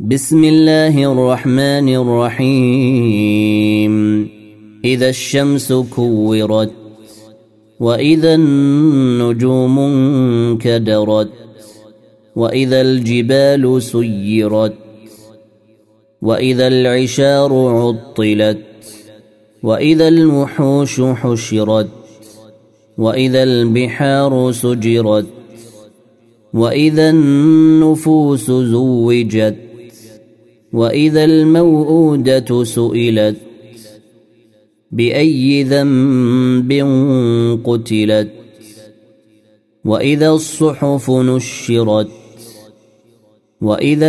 بسم الله الرحمن الرحيم إذا الشمس كورت وإذا النجوم انكدرت وإذا الجبال سيرت وإذا العشار عطلت وإذا الوحوش حشرت وإذا البحار سجرت وإذا النفوس زوجت وإذا الموءودة سئلت بأي ذنب قتلت وإذا الصحف نشرت وإذا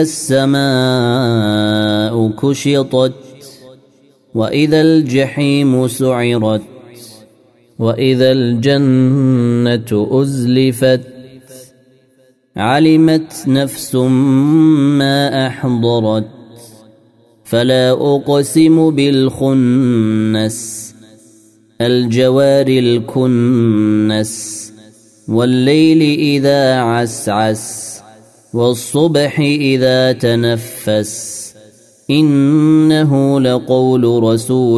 السماء كشطت وإذا الجحيم سعرت وإذا الجنة أزلفت علمت نفس ما أحضرت فلا أقسم بالخنس الجوار الكنس والليل إذا عسعس والصبح إذا تنفس إنه لقول رسول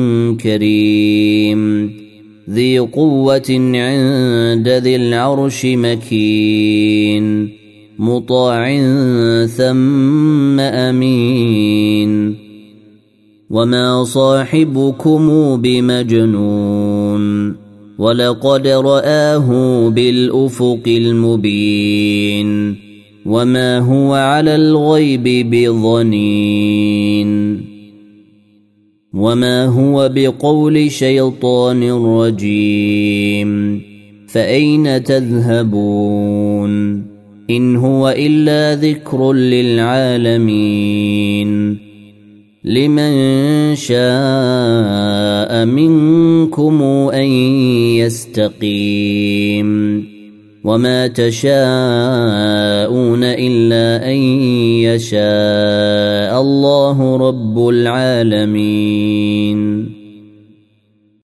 كريم ذي قوة عند ذي العرش مكين مطاع ثم أمين وما صاحبكم بمجنون ولقد رآه بالأفق المبين وما هو على الغيب بضنين وما هو بقول شيطان رجيم فأين تذهبون إن هو إلا ذكر للعالمين لمن شاء منكم أن يستقيم وما تشاءون إلا أن يشاء الله رب العالمين.